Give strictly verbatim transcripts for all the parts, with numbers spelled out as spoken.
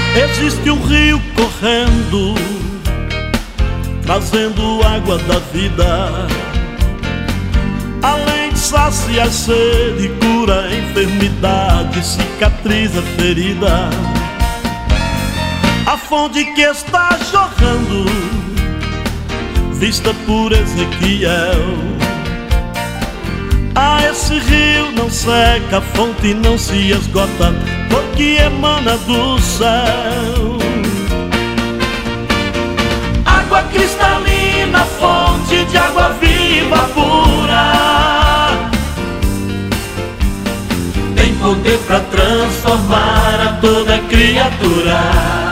Existe um rio correndo, trazendo água da vida. Além de saciar sede, cura a enfermidade, cicatriza a ferida. A fonte que está jorrando, vista por Ezequiel. Ah, esse rio não seca, a fonte não se esgota, porque emana do céu. Água cristalina, fonte de água viva pura, tem poder para transformar a toda criatura.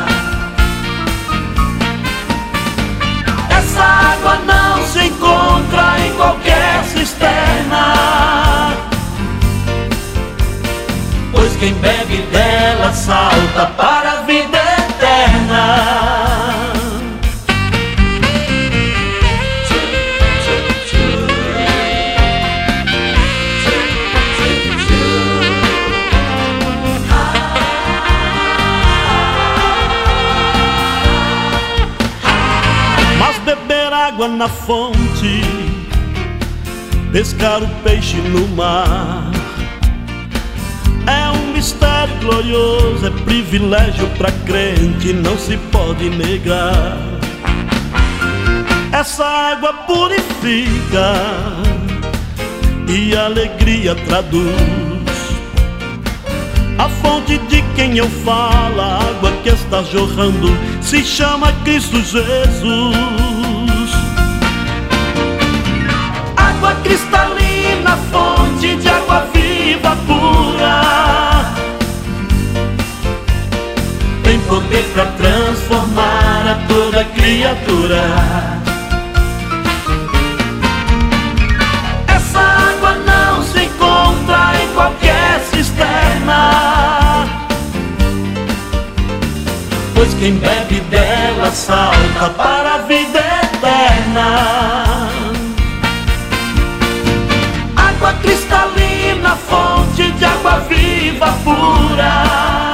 Essa água não se encontra em qualquer cisterna, pois quem bebe dela salta para a vida eterna. Mas beber água na fonte, pescar o peixe no mar, é um mistério glorioso, é privilégio pra crente, não se pode negar. Essa água purifica e alegria traduz. A fonte de quem eu falo, a água que está jorrando, se chama Cristo Jesus. Água cristalina, fonte de água viva pura, tem poder para transformar a toda criatura. Essa água não se encontra em qualquer cisterna, pois quem bebe dela salta para a vida eterna. Água cristalina, fonte de água viva pura,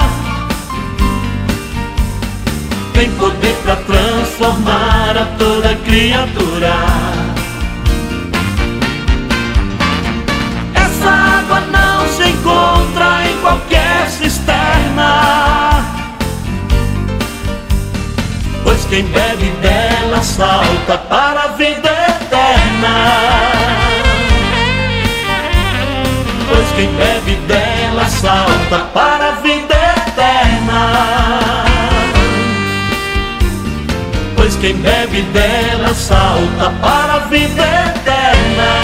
tem poder para transformar a toda criatura. Essa água não se encontra em qualquer cisterna, pois quem bebe dela salta para a vida eterna. Pois quem bebe dela salta para a vida eterna. Pois quem bebe dela salta para a vida eterna.